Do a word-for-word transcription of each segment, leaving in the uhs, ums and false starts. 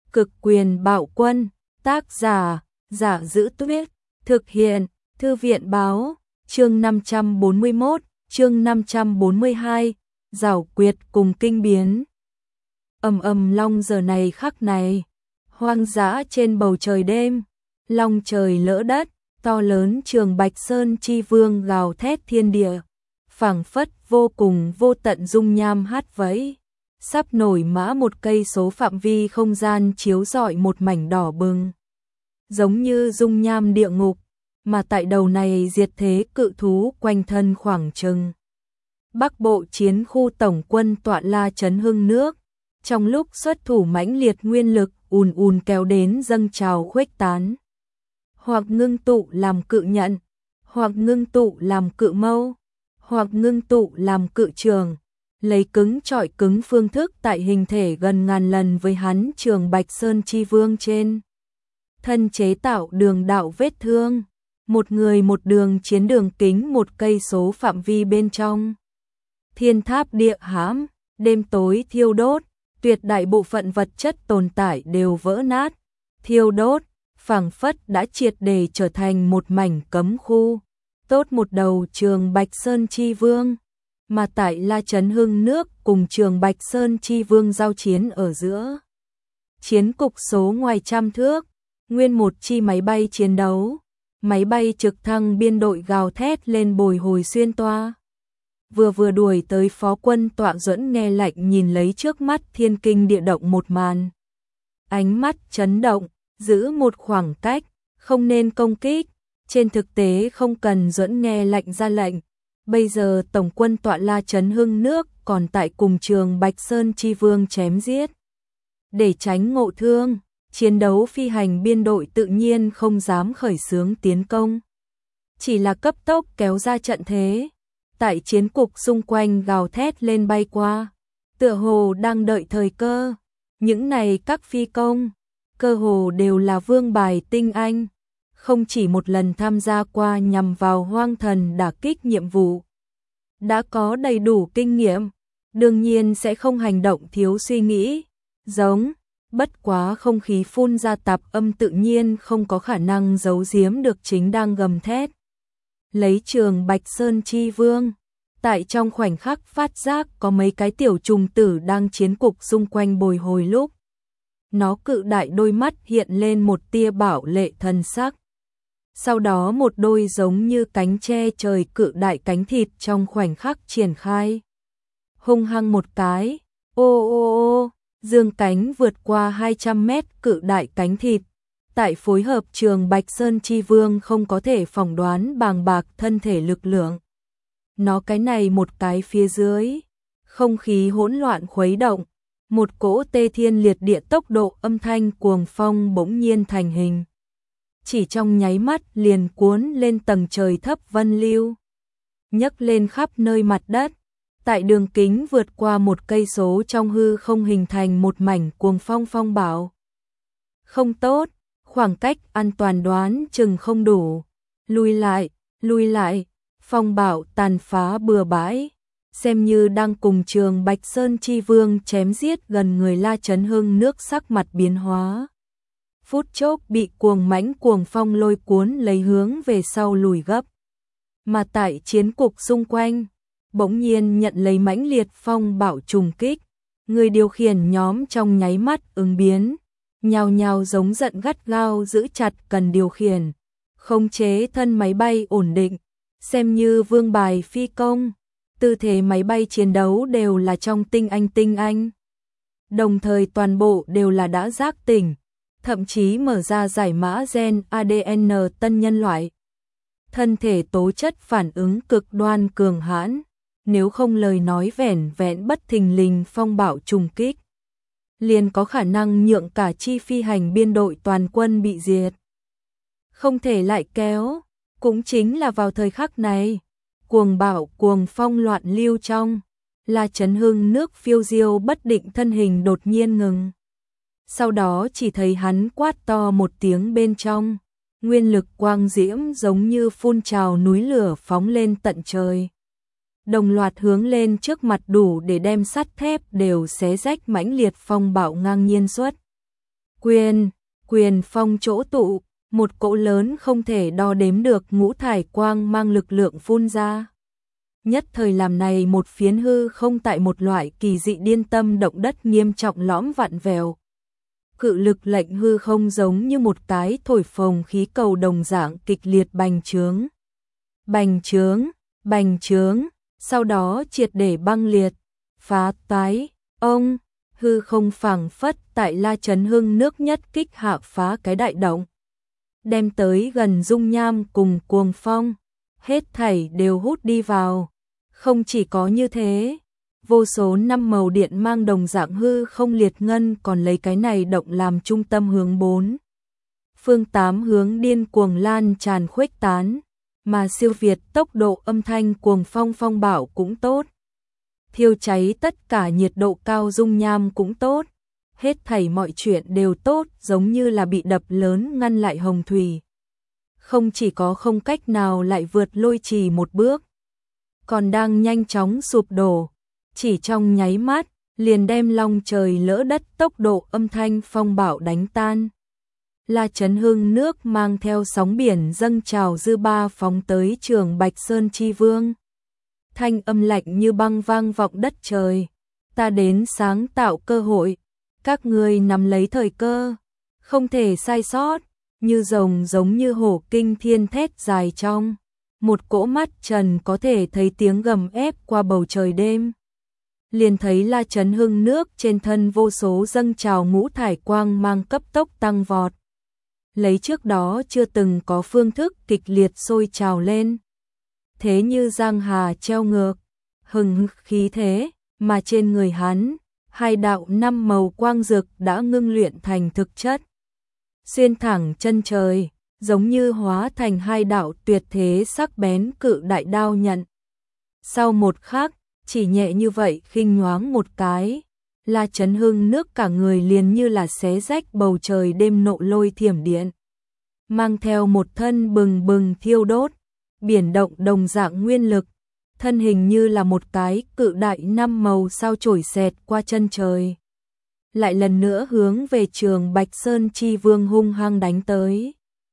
Cực quyền bạo quân, tác giả, Giả Giữ Tuyết, thực hiện, Thư viện báo, chương năm trăm bốn mươi mốt, chương năm trăm bốn mươi hai, giảo quyệt cùng kinh biến. Ầm ầm long giờ này khắc này, hoang dã trên bầu trời đêm, long trời lỡ đất, to lớn Trường Bạch Sơn chi vương gào thét thiên địa, phảng phất vô cùng vô tận dung nham hát vẫy, sắp nổi mã một cây số phạm vi không gian chiếu rọi một mảnh đỏ bừng, giống như dung nham địa ngục, mà tại đầu này diệt thế cự thú quanh thân khoảng chừng. Bắc Bộ chiến khu tổng quân tọa la chấn hưng nước, trong lúc xuất thủ mãnh liệt nguyên lực ùn ùn kéo đến dâng trào khuếch tán, hoặc ngưng tụ làm cự nhận, hoặc ngưng tụ làm cự mâu, hoặc ngưng tụ làm cự trường, lấy cứng trọi cứng phương thức tại hình thể gần ngàn lần với hắn Trường Bạch Sơn chi vương trên thân chế tạo đường đạo vết thương, một người một đường chiến đường kính một cây số phạm vi bên trong. Thiên tháp địa hãm, đêm tối thiêu đốt, tuyệt đại bộ phận vật chất tồn tại đều vỡ nát, thiêu đốt, phảng phất đã triệt để trở thành một mảnh cấm khu. Tốt một đầu Trường Bạch Sơn chi vương, mà tại La Chấn Hưng nước cùng Trường Bạch Sơn chi vương giao chiến ở giữa. Chiến cục số ngoài trăm thước, nguyên một chi máy bay chiến đấu, máy bay trực thăng biên đội gào thét lên bồi hồi xuyên toa. Vừa vừa đuổi tới phó quân Tọa Duẫn nghe lạnh nhìn lấy trước mắt thiên kinh địa động một màn. Ánh mắt chấn động, giữ một khoảng cách, không nên công kích. Trên thực tế không cần Duẫn nghe lạnh ra lệnh. Bây giờ tổng quân Tọa La Chấn Hưng nước còn tại cùng Trường Bạch Sơn chi vương chém giết. Để tránh ngộ thương, chiến đấu phi hành biên đội tự nhiên không dám khởi xướng tiến công. Chỉ là cấp tốc kéo ra trận thế. Tại chiến cục xung quanh gào thét lên bay qua, tựa hồ đang đợi thời cơ. Những này các phi công, cơ hồ đều là vương bài tinh anh, không chỉ một lần tham gia qua nhằm vào hoang thần đả kích nhiệm vụ. Đã có đầy đủ kinh nghiệm, đương nhiên sẽ không hành động thiếu suy nghĩ, giống, bất quá không khí phun ra tạp âm tự nhiên không có khả năng giấu giếm được chính đang gầm thét. Lấy Trường Bạch Sơn chi vương, tại trong khoảnh khắc phát giác có mấy cái tiểu trùng tử đang chiến cục xung quanh bồi hồi lúc. Nó cự đại đôi mắt hiện lên một tia bảo lệ thần sắc. Sau đó một đôi giống như cánh che trời cự đại cánh thịt trong khoảnh khắc triển khai. Hung hăng một cái, ô ô ô, dương cánh vượt qua hai trăm mét cự đại cánh thịt. Tại phối hợp Trường Bạch Sơn chi vương không có thể phỏng đoán bàng bạc thân thể lực lượng. Nó cái này một cái phía dưới, không khí hỗn loạn khuấy động, một cỗ tê thiên liệt địa tốc độ âm thanh cuồng phong bỗng nhiên thành hình. Chỉ trong nháy mắt liền cuốn lên tầng trời thấp vân lưu, nhấc lên khắp nơi mặt đất, tại đường kính vượt qua một cây số trong hư không hình thành một mảnh cuồng phong phong bạo. Không tốt, khoảng cách an toàn đoán chừng không đủ, lùi lại, lùi lại, phong bạo tàn phá bừa bãi, xem như đang cùng Trường Bạch Sơn chi vương chém giết gần người La Chấn Hưng nước sắc mặt biến hóa. Phút chốc bị cuồng mãnh cuồng phong lôi cuốn lấy hướng về sau lùi gấp. Mà tại chiến cục xung quanh, bỗng nhiên nhận lấy mãnh liệt phong bạo trùng kích, người điều khiển nhóm trong nháy mắt ứng biến, nhào nhào giống giận gắt gao giữ chặt cần điều khiển, khống chế thân máy bay ổn định, xem như vương bài phi công, tư thế máy bay chiến đấu đều là trong tinh anh tinh anh. Đồng thời toàn bộ đều là đã giác tỉnh, thậm chí mở ra giải mã gen a đê en tân nhân loại. Thân thể tố chất phản ứng cực đoan cường hãn, nếu không lời nói vẻn vẹn bất thình lình phong bạo trùng kích, liền có khả năng nhượng cả chi phi hành biên đội toàn quân bị diệt. Không thể lại kéo, cũng chính là vào thời khắc này, cuồng bạo cuồng phong loạn lưu trong, La Chấn Hưng nước phiêu diêu bất định thân hình đột nhiên ngừng. Sau đó chỉ thấy hắn quát to một tiếng bên trong, nguyên lực quang diễm giống như phun trào núi lửa phóng lên tận trời. Đồng loạt hướng lên trước mặt đủ để đem sắt thép đều xé rách mãnh liệt phong bạo ngang nhiên xuất. Quyền, quyền phong chỗ tụ, một cỗ lớn không thể đo đếm được ngũ thải quang mang lực lượng phun ra. Nhất thời làm này một phiến hư không tại một loại kỳ dị điên tâm động đất nghiêm trọng lõm vặn vẹo. Cự lực lệnh hư không giống như một cái thổi phồng khí cầu đồng dạng kịch liệt bành trướng. Bành trướng, bành trướng, sau đó triệt để băng liệt, phá toái, ông, hư không phảng phất tại La Chấn Hưng nước nhất kích hạ phá cái đại động. Đem tới gần dung nham cùng cuồng phong, hết thảy đều hút đi vào. Không chỉ có như thế, vô số năm màu điện mang đồng dạng hư không liệt ngân còn lấy cái này động làm trung tâm hướng bốn. Phương tám hướng điên cuồng lan tràn khuếch tán, mà siêu việt tốc độ âm thanh cuồng phong phong bạo cũng tốt. Thiêu cháy tất cả nhiệt độ cao dung nham cũng tốt. Hết thảy mọi chuyện đều tốt giống như là bị đập lớn ngăn lại hồng thủy. Không chỉ có không cách nào lại vượt lôi trì một bước, còn đang nhanh chóng sụp đổ. Chỉ trong nháy mắt, liền đem long trời lỡ đất tốc độ âm thanh phong bạo đánh tan. La Chấn Hưng nước mang theo sóng biển dâng trào dư ba phóng tới Trường Bạch Sơn Chi Vương. Thanh âm lạnh như băng vang vọng đất trời. Ta đến sáng tạo cơ hội, các ngươi nắm lấy thời cơ, không thể sai sót, như rồng giống như hổ kinh thiên thét dài trong. Một cỗ mắt trần có thể thấy tiếng gầm ép qua bầu trời đêm. Liền thấy La Chấn Hưng nước trên thân vô số dâng trào ngũ thải quang mang cấp tốc tăng vọt. Lấy trước đó chưa từng có phương thức kịch liệt sôi trào lên. Thế như giang hà treo ngược, hừng khí thế, mà trên người hắn, hai đạo năm màu quang dực đã ngưng luyện thành thực chất. Xuyên thẳng chân trời, giống như hóa thành hai đạo tuyệt thế sắc bén cự đại đao nhận. Sau một khắc, chỉ nhẹ như vậy khinh nhoáng một cái, La Chấn Hưng nước cả người liền như là xé rách bầu trời đêm nộ lôi thiểm điện. Mang theo một thân bừng bừng thiêu đốt, biển động đồng dạng nguyên lực, thân hình như là một cái cự đại năm màu sao chổi xẹt qua chân trời. Lại lần nữa hướng về Trường Bạch Sơn Chi Vương hung hăng đánh tới.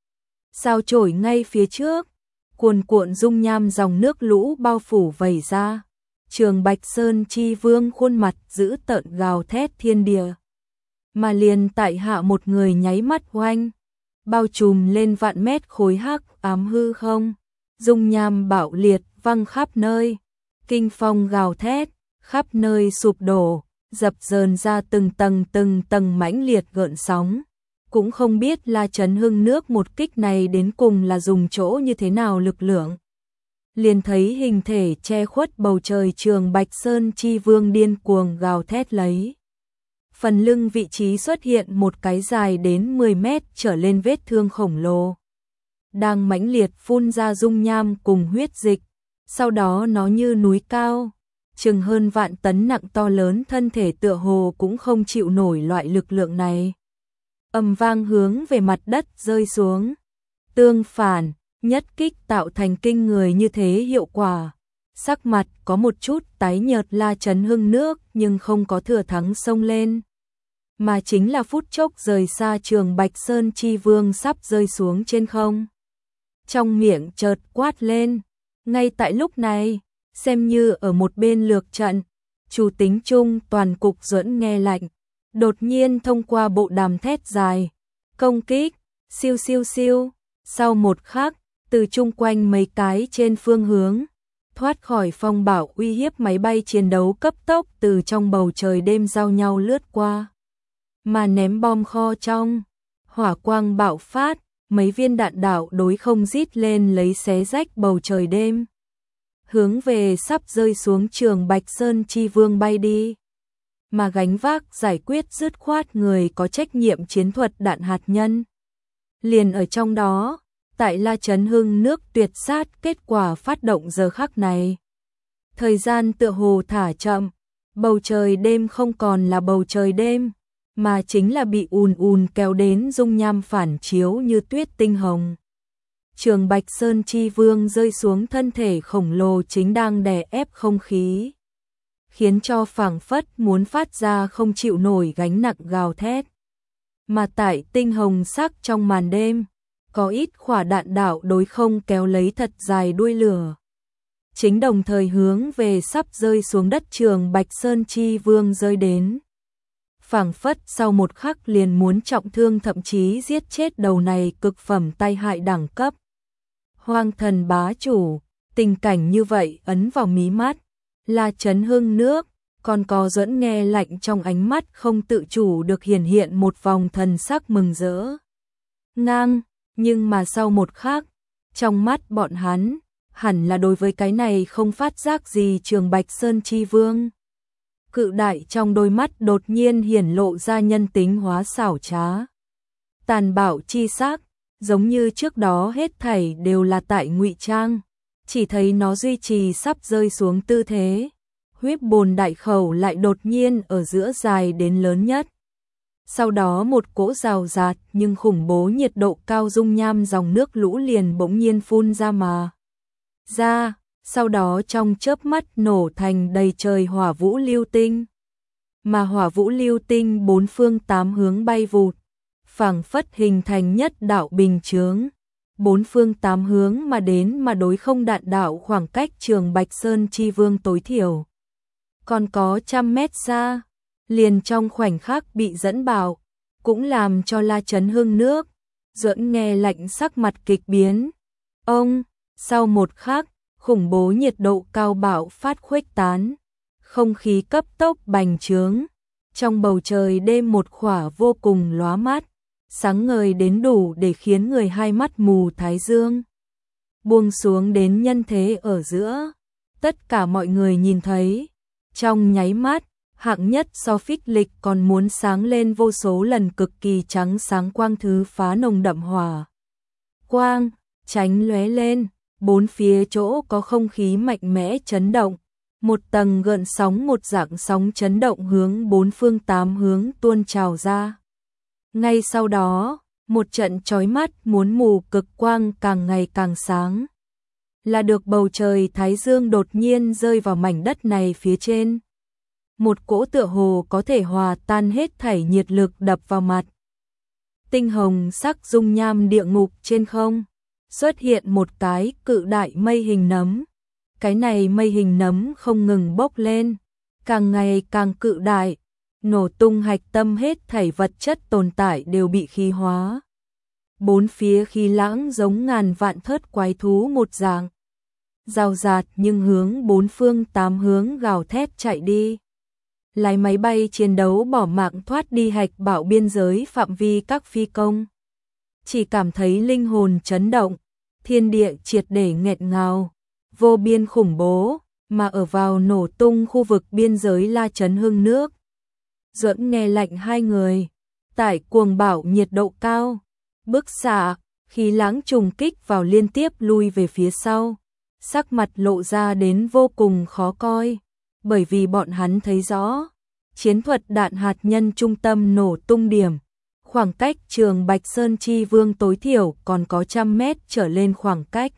Sao chổi ngay phía trước, cuồn cuộn dung nham dòng nước lũ bao phủ vẩy ra. Trường Bạch Sơn Chi Vương khuôn mặt dữ tợn gào thét thiên địa. Mà liền tại hạ một người nháy mắt oanh, bao trùm lên vạn mét khối hắc ám hư không. Dung nham bạo liệt văng khắp nơi, kinh phong gào thét, khắp nơi sụp đổ, dập dờn ra từng tầng từng tầng mãnh liệt gợn sóng. Cũng không biết La Chấn Hưng nước một kích này đến cùng là dùng chỗ như thế nào lực lượng. Liền thấy hình thể che khuất bầu trời Trường Bạch Sơn Chi Vương điên cuồng gào thét lấy. Phần lưng vị trí xuất hiện một cái dài đến mười mét trở lên vết thương khổng lồ. Đang mãnh liệt phun ra dung nham cùng huyết dịch, sau đó nó như núi cao, chừng hơn vạn tấn nặng to lớn thân thể tựa hồ cũng không chịu nổi loại lực lượng này. Ầm vang hướng về mặt đất rơi xuống. Tương phản, nhất kích tạo thành kinh người như thế hiệu quả. Sắc mặt có một chút tái nhợt La Chấn Hưng nước nhưng không có thừa thắng xông lên. Mà chính là phút chốc rời xa Trường Bạch Sơn Chi Vương sắp rơi xuống trên không. Trong miệng chợt quát lên, ngay tại lúc này, xem như ở một bên lược trận, chủ tính chung toàn cục duẫn nghe lạnh, đột nhiên thông qua bộ đàm thét dài, công kích, siêu siêu siêu, sau một khắc, từ chung quanh mấy cái trên phương hướng, thoát khỏi phong bạo uy hiếp máy bay chiến đấu cấp tốc từ trong bầu trời đêm giao nhau lướt qua, mà ném bom kho trong, hỏa quang bạo phát. Mấy viên đạn đạo đối không rít lên lấy xé rách bầu trời đêm. Hướng về sắp rơi xuống Trường Bạch Sơn Chi Vương bay đi. Mà gánh vác giải quyết dứt khoát người có trách nhiệm chiến thuật đạn hạt nhân. Liền ở trong đó, tại La Chấn Hưng nước tuyệt sát kết quả phát động giờ khắc này. Thời gian tựa hồ thả chậm, bầu trời đêm không còn là bầu trời đêm. Mà chính là bị ùn ùn kéo đến dung nham phản chiếu như tuyết tinh hồng. Trường Bạch Sơn Chi Vương rơi xuống thân thể khổng lồ chính đang đè ép không khí, khiến cho phảng phất muốn phát ra không chịu nổi gánh nặng gào thét. mà tại tinh hồng sắc trong màn đêm, có ít quả đạn đạo đối không kéo lấy thật dài đuôi lửa. Chính đồng thời hướng về sắp rơi xuống đất Trường Bạch Sơn Chi Vương rơi đến. Phảng phất sau một khắc liền muốn trọng thương thậm chí giết chết đầu này cực phẩm tai hại đẳng cấp. Hoang thần bá chủ, tình cảnh như vậy ấn vào mí mắt, là chấn hưng nước, còn có Duẫn nghe lạnh trong ánh mắt không tự chủ được hiển hiện một vòng thần sắc mừng rỡ. Ngang, nhưng mà sau một khắc, trong mắt bọn hắn, hẳn là đối với cái này không phát giác gì Trường Bạch Sơn Chi Vương. Cự đại trong đôi mắt đột nhiên hiển lộ ra nhân tính hóa xảo trá. Tàn bạo chi sắc, giống như trước đó hết thảy đều là tại ngụy trang, chỉ thấy nó duy trì sắp rơi xuống tư thế. Huyết bồn đại khẩu lại đột nhiên ở giữa dài đến lớn nhất. Sau đó một cỗ rào rạt nhưng khủng bố nhiệt độ cao dung nham dòng nước lũ liền bỗng nhiên phun ra mà. Ra, sau đó trong chớp mắt nổ thành đầy trời hỏa vũ lưu tinh. Mà hỏa vũ lưu tinh bốn phương tám hướng bay vụt, phảng phất hình thành nhất đạo bình chướng. Bốn phương tám hướng mà đến mà đối không đạn đạo khoảng cách Trường Bạch Sơn Chi Vương tối thiểu. Còn có trăm mét xa, liền trong khoảnh khắc bị dẫn bạo, cũng làm cho La Chấn Hưng nước, Duẫn nghe lạnh sắc mặt kịch biến. Ông, sau một khắc, khủng bố nhiệt độ cao bạo phát khuếch tán, không khí cấp tốc bành trướng, trong bầu trời đêm một khỏa vô cùng lóa mắt, sáng ngời đến đủ để khiến người hai mắt mù thái dương. Buông xuống đến nhân thế ở giữa, tất cả mọi người nhìn thấy, trong nháy mắt, hạng nhất so phích lịch còn muốn sáng lên vô số lần cực kỳ trắng sáng quang thứ phá nồng đậm hỏa. Quang, tránh lóe lên, bốn phía chỗ có không khí mạnh mẽ chấn động, một tầng gợn sóng một dạng sóng chấn động hướng bốn phương tám hướng tuôn trào ra. Ngay sau đó, một trận chói mắt muốn mù cực quang càng ngày càng sáng. Là được bầu trời thái dương đột nhiên rơi vào mảnh đất này phía trên. Một cỗ tựa hồ có thể hòa tan hết thảy nhiệt lực đập vào mặt. Tinh hồng sắc dung nham địa ngục trên không, xuất hiện một cái cự đại mây hình nấm. Cái này mây hình nấm không ngừng bốc lên, càng ngày càng cự đại, nổ tung hạch tâm hết thảy vật chất tồn tại đều bị khí hóa. Bốn phía khí lãng giống ngàn vạn thớt quái thú một dạng. Rào rạt nhưng hướng bốn phương tám hướng gào thét chạy đi. Lái máy bay chiến đấu bỏ mạng thoát đi hạch bảo biên giới phạm vi các phi công. Chỉ cảm thấy linh hồn chấn động, thiên địa triệt để nghẹt ngào, vô biên khủng bố, mà ở vào nổ tung khu vực biên giới La Chấn Hưng nước. Duẫn nghe lạnh hai người, tại cuồng bạo nhiệt độ cao, bức xạ, khí lãng trùng kích vào liên tiếp lui về phía sau, sắc mặt lộ ra đến vô cùng khó coi, bởi vì bọn hắn thấy rõ, chiến thuật đạn hạt nhân trung tâm nổ tung điểm, khoảng cách Trường Bạch Sơn Chi Vương tối thiểu còn có trăm mét trở lên khoảng cách.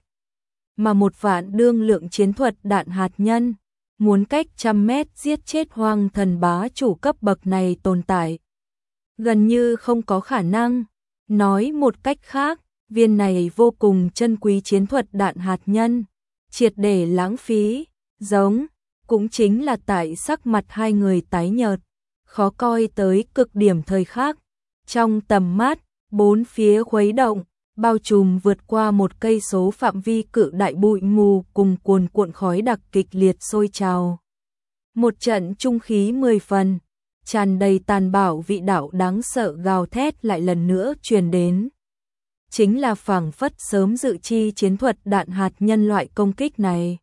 Mà một vạn đương lượng chiến thuật đạn hạt nhân, muốn cách trăm mét giết chết hoang thần bá chủ cấp bậc này tồn tại. Gần như không có khả năng. Nói một cách khác, viên này vô cùng chân quý chiến thuật đạn hạt nhân, triệt để lãng phí, giống, cũng chính là tại sắc mặt hai người tái nhợt, khó coi tới cực điểm thời khắc. Trong tầm mắt, bốn phía khuấy động, bao trùm vượt qua một cây số phạm vi cự đại bụi mù cùng cuồn cuộn khói đặc kịch liệt sôi trào. Một trận trung khí mười phần, tràn đầy tàn bạo vị đạo đáng sợ gào thét lại lần nữa truyền đến. Chính là phảng phất sớm dự chi chiến thuật đạn hạt nhân loại công kích này.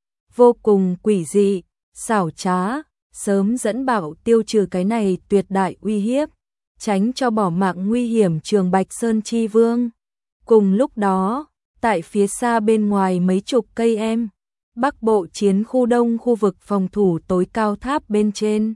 Vô cùng quỷ dị, xảo trá, sớm dẫn bảo tiêu trừ cái này tuyệt đại uy hiếp, tránh cho bỏ mạng nguy hiểm Trường Bạch Sơn Chi Vương. Cùng lúc đó, tại phía xa bên ngoài mấy chục cây em, Bắc Bộ chiến khu đông khu vực phòng thủ tối cao tháp bên trên.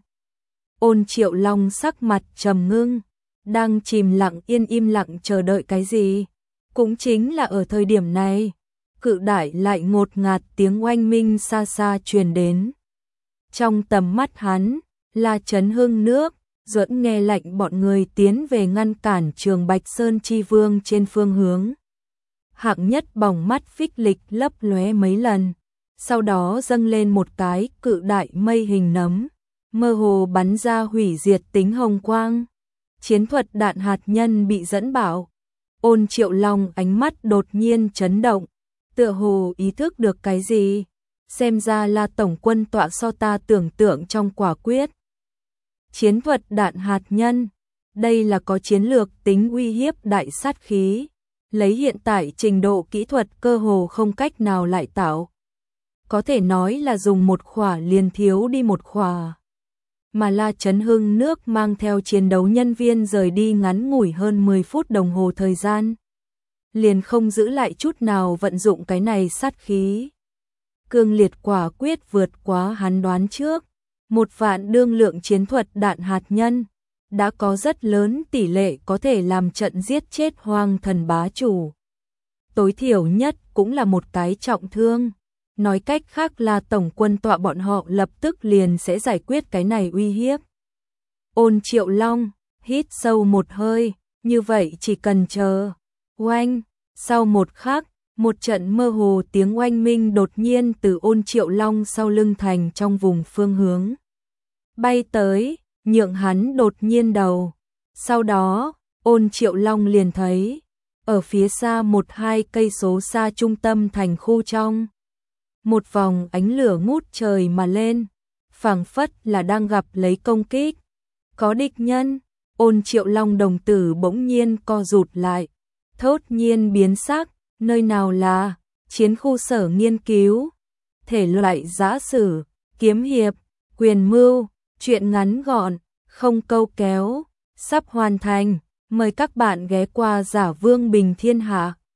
Ôn Triệu Long sắc mặt trầm ngưng, đang chìm lặng yên im lặng chờ đợi cái gì. Cũng chính là ở thời điểm này, cự đại lại ngột ngạt tiếng oanh minh xa xa truyền đến. Trong tầm mắt hắn, La Chấn Hưng nước, Duẫn nghe lệnh bọn người tiến về ngăn cản Trường Bạch Sơn Chi Vương trên phương hướng. Hạng Nhất bỏng mắt phích lịch lấp lóe mấy lần, sau đó dâng lên một cái cự đại mây hình nấm, mơ hồ bắn ra hủy diệt tính hồng quang. Chiến thuật đạn hạt nhân bị dẫn bảo. Ôn Triệu Long ánh mắt đột nhiên chấn động, tựa hồ ý thức được cái gì, xem ra là tổng quân tọa so ta tưởng tượng trong quả quyết. Chiến thuật đạn hạt nhân, đây là có chiến lược tính uy hiếp đại sát khí, lấy hiện tại trình độ kỹ thuật cơ hồ không cách nào lại tạo. Có thể nói là dùng một khỏa liền thiếu đi một khỏa. Mà La Chấn Hưng nước mang theo chiến đấu nhân viên rời đi ngắn ngủi hơn mười phút đồng hồ thời gian. Liền không giữ lại chút nào vận dụng cái này sát khí. Cương liệt quả quyết vượt quá hắn đoán trước. Một vạn đương lượng chiến thuật đạn hạt nhân, đã có rất lớn tỷ lệ có thể làm trận giết chết Hoang Thần bá chủ. Tối thiểu nhất cũng là một cái trọng thương. Nói cách khác là tổng quân tọa bọn họ lập tức liền sẽ giải quyết cái này uy hiếp. Ôn Triệu Long hít sâu một hơi, như vậy chỉ cần chờ. Oanh, sau một khắc, một trận mơ hồ tiếng oanh minh đột nhiên từ Ôn Triệu Long sau lưng thành trong vùng phương hướng bay tới, nhượng hắn đột nhiên đầu. Sau đó, Ôn Triệu Long liền thấy, ở phía xa một hai cây số xa trung tâm thành khu trong, một vòng ánh lửa ngút trời mà lên, phảng phất là đang gặp lấy công kích. Có địch nhân. Ôn Triệu Long đồng tử bỗng nhiên co rụt lại, thốt nhiên biến sắc, nơi nào là chiến khu sở nghiên cứu, thể loại giã sử, kiếm hiệp, quyền mưu, truyện ngắn gọn, không câu kéo, sắp hoàn thành, mời các bạn ghé qua Giả Vương Bình Thiên Hạ.